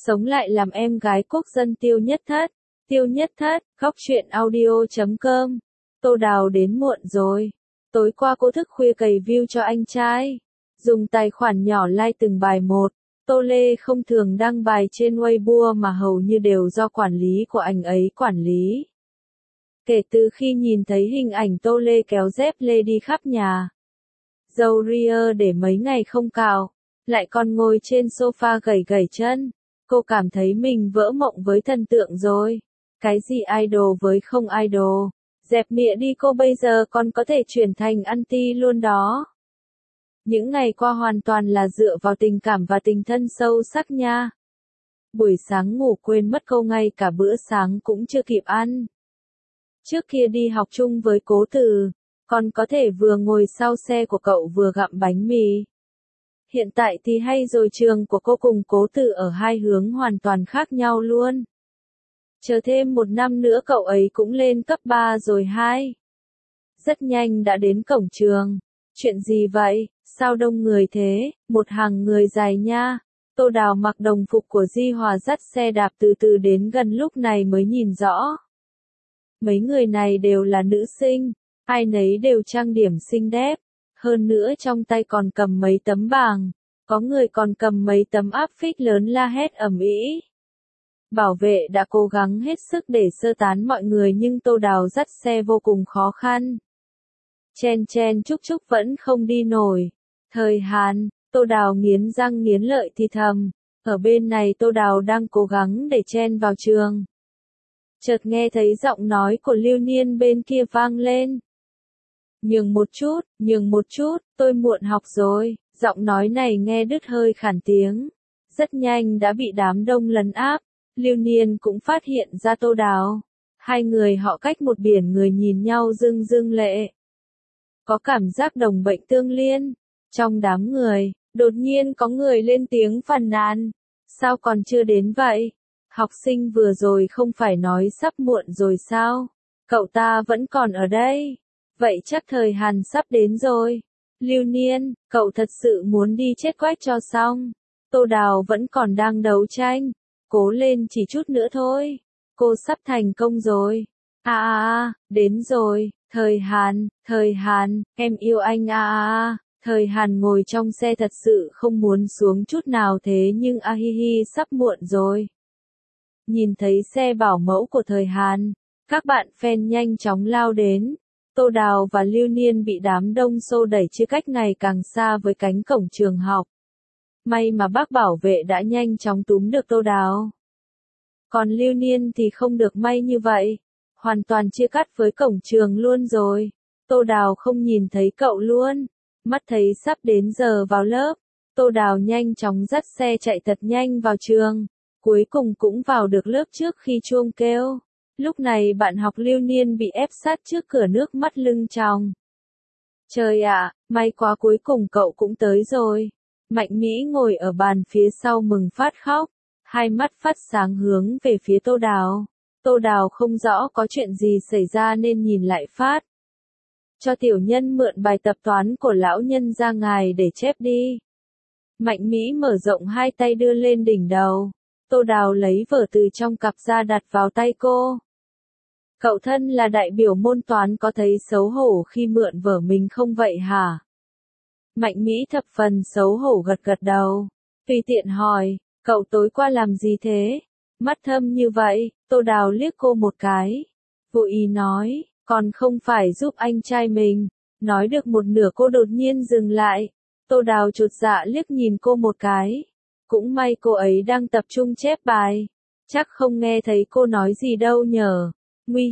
sống lại làm em gái quốc dân Tiêu Nhất Thất. Tiêu Nhất Thất, góc truyện audio.com. Tô Đào đến muộn rồi. Tối qua cô thức khuya cày view cho anh trai. Dùng tài khoản nhỏ like từng bài một. Tô Lê không thường đăng bài trên Weibo mà hầu như đều do quản lý của anh ấy quản lý. Kể từ khi nhìn thấy hình ảnh Tô Lê kéo dép lê đi khắp nhà. Râu ria để mấy ngày không cạo, lại còn ngồi trên sofa gẩy gẩy chân. Cô cảm thấy mình vỡ mộng với thần tượng rồi. Cái gì idol với không idol. Dẹp mịa đi, cô bây giờ còn có thể chuyển thành anti luôn đó. Những ngày qua hoàn toàn là dựa vào tình cảm và tình thân sâu sắc nha. Buổi sáng ngủ quên mất câu, ngay cả bữa sáng cũng chưa kịp ăn. Trước kia đi học chung với Cố Tử, còn có thể vừa ngồi sau xe của cậu vừa gặm bánh mì. Hiện tại thì hay rồi, trường của cô cùng Cố Tử ở hai hướng hoàn toàn khác nhau luôn. Chờ thêm một năm nữa cậu ấy cũng lên cấp 3 rồi hai. Rất nhanh đã đến cổng trường. Chuyện gì vậy? Sao đông người thế? Một hàng người dài nha. Tô Đào mặc đồng phục của Di Hòa dắt xe đạp từ từ đến gần, lúc này mới nhìn rõ. Mấy người này đều là nữ sinh, ai nấy đều trang điểm xinh đẹp, hơn nữa trong tay còn cầm mấy tấm bảng, có người còn cầm mấy tấm áp phích lớn la hét ầm ĩ. Bảo vệ đã cố gắng hết sức để sơ tán mọi người nhưng Tô Đào dắt xe vô cùng khó khăn. Chen chen chúc chúc vẫn không đi nổi. Thời Hàn, Tô Đào nghiến răng nghiến lợi thì thầm, ở bên này Tô Đào đang cố gắng để chen vào trường. Chợt nghe thấy giọng nói của Lưu Niên bên kia vang lên. Nhường một chút, tôi muộn học rồi. Giọng nói này nghe đứt hơi khản tiếng. Rất nhanh đã bị đám đông lấn áp. Lưu Niên cũng phát hiện ra Tô Đào. Hai người họ cách một biển người nhìn nhau rưng rưng lệ. Có cảm giác đồng bệnh tương liên. Trong đám người, đột nhiên có người lên tiếng phàn nàn. Sao còn chưa đến vậy? Học sinh vừa rồi không phải nói sắp muộn rồi sao? Cậu ta vẫn còn ở đây. Vậy chắc Thời Hàn sắp đến rồi. Lưu Niên, cậu thật sự muốn đi chết quách cho xong. Tô Đào vẫn còn đang đấu tranh. Cố lên, chỉ chút nữa thôi. Cô sắp thành công rồi. Đến rồi. Thời Hàn, em yêu anh à. Thời Hàn ngồi trong xe thật sự không muốn xuống chút nào, thế nhưng sắp muộn rồi. Nhìn thấy xe bảo mẫu của Thời Hàn, các bạn fan nhanh chóng lao đến. Tô Đào và Lưu Niên bị đám đông xô đẩy chia cách ngày càng xa với cánh cổng trường học. May mà bác bảo vệ đã nhanh chóng túm được Tô Đào. Còn Lưu Niên thì không được may như vậy. Hoàn toàn chia cắt với cổng trường luôn rồi. Tô Đào không nhìn thấy cậu luôn. Mắt thấy sắp đến giờ vào lớp. Tô Đào nhanh chóng dắt xe chạy thật nhanh vào trường. Cuối cùng cũng vào được lớp trước khi chuông kêu. Lúc này bạn học Lưu Niên bị ép sát trước cửa, nước mắt lưng tròng. Trời ạ, may quá cuối cùng cậu cũng tới rồi. Mạnh Mỹ ngồi ở bàn phía sau mừng phát khóc. Hai mắt phát sáng hướng về phía Tô Đào. Tô Đào không rõ có chuyện gì xảy ra nên nhìn lại phát. Cho tiểu nhân mượn bài tập toán của lão nhân ra ngài để chép đi. Mạnh Mỹ mở rộng hai tay đưa lên đỉnh đầu. Tô Đào lấy vở từ trong cặp ra đặt vào tay cô. Cậu thân là đại biểu môn toán có thấy xấu hổ khi mượn vở mình không vậy hả? Mạnh Mỹ thập phần xấu hổ gật gật đầu. Tùy tiện hỏi, cậu tối qua làm gì thế? Mắt thâm như vậy, Tô Đào liếc cô một cái. Vô ý nói, còn không phải giúp anh trai mình. Nói được một nửa cô đột nhiên dừng lại. Tô Đào chột dạ liếc nhìn cô một cái. Cũng may cô ấy đang tập trung chép bài. Chắc không nghe thấy cô nói gì đâu nhờ. Nguy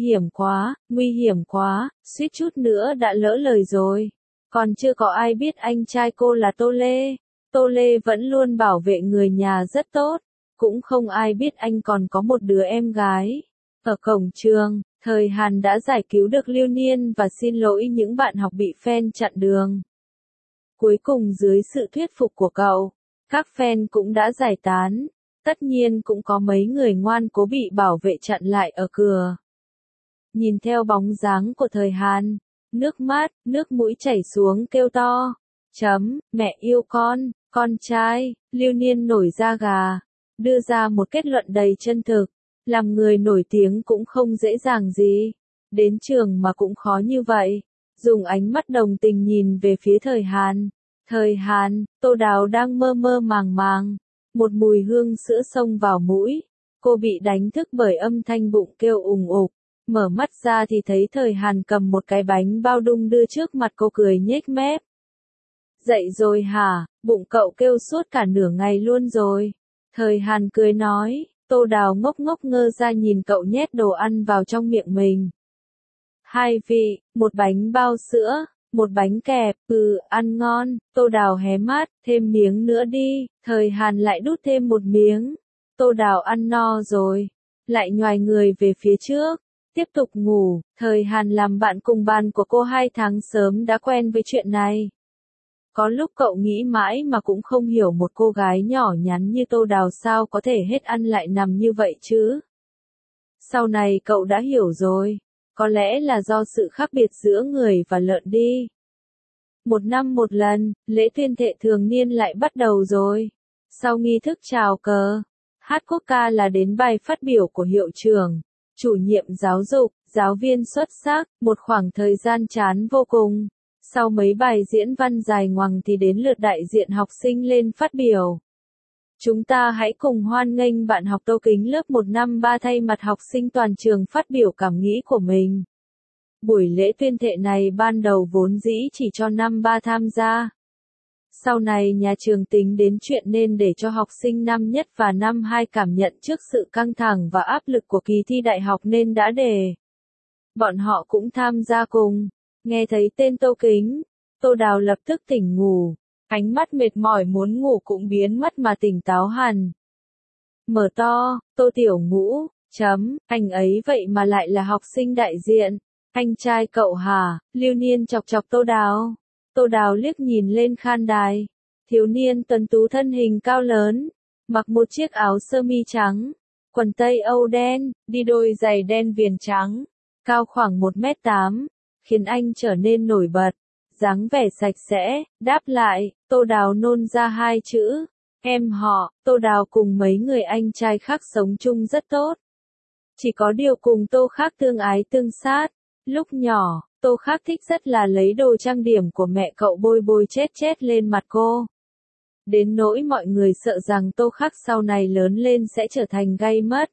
hiểm quá, suýt chút nữa đã lỡ lời rồi. Còn chưa có ai biết anh trai cô là Tô Lê. Tô Lê vẫn luôn bảo vệ người nhà rất tốt. Cũng không ai biết anh còn có một đứa em gái. Ở cổng trường, Thời Hàn đã giải cứu được Lưu Niên và xin lỗi những bạn học bị fan chặn đường. Cuối cùng dưới sự thuyết phục của cậu, các fan cũng đã giải tán. Tất nhiên cũng có mấy người ngoan cố bị bảo vệ chặn lại ở cửa. Nhìn theo bóng dáng của Thời Hàn, nước mũi chảy xuống kêu to. Mẹ yêu con trai, Lưu Niên nổi da gà. đưa ra một kết luận đầy chân thực. Làm người nổi tiếng cũng không dễ dàng gì. Đến trường mà cũng khó như vậy. Dùng ánh mắt đồng tình nhìn về phía Thời Hàn. Thời Hàn, Tô Đào đang mơ mơ màng màng. Một mùi hương sữa xông vào mũi. Cô bị đánh thức bởi âm thanh bụng kêu ùng ục. Mở mắt ra thì thấy Thời Hàn cầm một cái bánh bao đung đưa trước mặt cô cười nhếch mép. Dậy rồi hả, bụng cậu kêu suốt cả nửa ngày luôn rồi. Thời Hàn cười nói, Tô Đào ngốc ngốc ngơ ra nhìn cậu nhét đồ ăn vào trong miệng mình. Hai vị, một bánh bao sữa, một bánh kẹp, ăn ngon, Tô Đào hé mắt, thêm miếng nữa đi, Thời Hàn lại đút thêm một miếng. Tô Đào ăn no rồi, lại nhoài người về phía trước, tiếp tục ngủ. Thời Hàn làm bạn cùng bàn của cô 2 tháng sớm đã quen với chuyện này. Có lúc cậu nghĩ mãi mà cũng không hiểu một cô gái nhỏ nhắn như Tô Đào sao có thể hết ăn lại nằm như vậy chứ. Sau này cậu đã hiểu rồi, có lẽ là do sự khác biệt giữa người và lợn đi. 1 năm một lần, lễ tuyên thệ thường niên lại bắt đầu rồi. Sau nghi thức chào cờ, hát quốc ca là đến bài phát biểu của hiệu trưởng, chủ nhiệm giáo dục, giáo viên xuất sắc, một khoảng thời gian chán vô cùng. Sau mấy bài diễn văn dài ngoằng thì đến lượt đại diện học sinh lên phát biểu. Chúng ta hãy cùng hoan nghênh bạn học Tô Kính lớp 1 năm 3 thay mặt học sinh toàn trường phát biểu cảm nghĩ của mình. Buổi lễ tuyên thệ này ban đầu vốn dĩ chỉ cho năm 3 tham gia. Sau này nhà trường tính đến chuyện nên để cho học sinh năm nhất và năm 2 cảm nhận trước sự căng thẳng và áp lực của kỳ thi đại học nên đã để bọn họ cũng tham gia cùng. Nghe thấy tên Tô Kính, Tô Đào lập tức tỉnh ngủ, ánh mắt mệt mỏi muốn ngủ cũng biến mất mà tỉnh táo hẳn. Mở to, Tô Tiểu Ngũ, anh ấy vậy mà lại là học sinh đại diện, anh trai cậu hả? Lưu Niên chọc chọc Tô Đào. Tô Đào liếc nhìn lên khan đài, thiếu niên tuấn tú thân hình cao lớn, mặc một chiếc áo sơ mi trắng, quần tây Âu đen, đi đôi giày đen viền trắng, cao khoảng 1m8. Khiến anh trở nên nổi bật, dáng vẻ sạch sẽ, đáp lại, Tô Đào nôn ra 2 chữ, em họ. Tô Đào cùng mấy người anh trai khác sống chung rất tốt. Chỉ có điều cùng Tô Khác tương ái tương sát. Lúc nhỏ, Tô Khác thích rất là lấy đồ trang điểm của mẹ cậu bôi bôi chết lên mặt cô. Đến nỗi mọi người sợ rằng Tô Khác sau này lớn lên sẽ trở thành gay mất.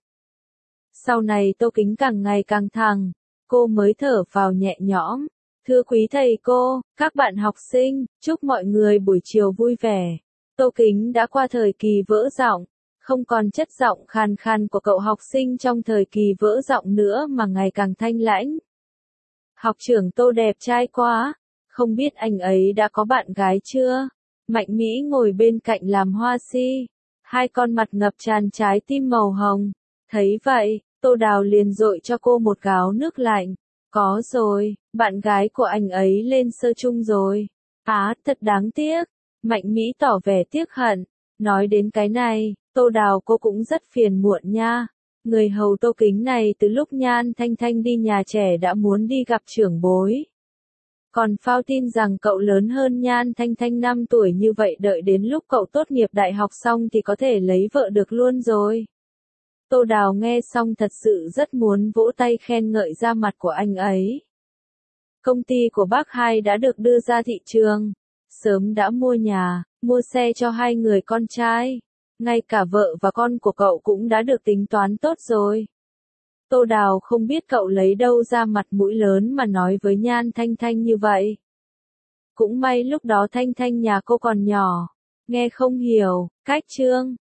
Sau này Tô Kính càng ngày càng thẳng. Cô mới thở phào nhẹ nhõm. Thưa quý thầy cô, các bạn học sinh, chúc mọi người buổi chiều vui vẻ. Tô Kính đã qua thời kỳ vỡ giọng, không còn chất giọng khàn khàn của cậu học sinh trong thời kỳ vỡ giọng nữa mà ngày càng thanh lãnh. Học trưởng Tô đẹp trai quá, không biết anh ấy đã có bạn gái chưa? Mạnh Mỹ ngồi bên cạnh làm hoa si, 2 con mặt ngập tràn trái tim màu hồng. Thấy vậy, Tô Đào liền dội cho cô một gáo nước lạnh. Có rồi, bạn gái của anh ấy lên sơ chung rồi. Thật đáng tiếc. Mạnh Mỹ tỏ vẻ tiếc hận. Nói đến cái này, Tô Đào cô cũng rất phiền muộn nha. Người hầu Tô Kính này từ lúc Nhan Thanh Thanh đi nhà trẻ đã muốn đi gặp trưởng bối. Còn phao tin rằng cậu lớn hơn Nhan Thanh Thanh 5 tuổi như vậy đợi đến lúc cậu tốt nghiệp đại học xong thì có thể lấy vợ được luôn rồi. Tô Đào nghe xong thật sự rất muốn vỗ tay khen ngợi ra mặt của anh ấy. Công ty của bác Hai đã được đưa ra thị trường. Sớm đã mua nhà, mua xe cho 2 người con trai. Ngay cả vợ và con của cậu cũng đã được tính toán tốt rồi. Tô Đào không biết cậu lấy đâu ra mặt mũi lớn mà nói với Nhan Thanh Thanh như vậy. Cũng may lúc đó Thanh Thanh nhà cô còn nhỏ, nghe không hiểu, cách chương.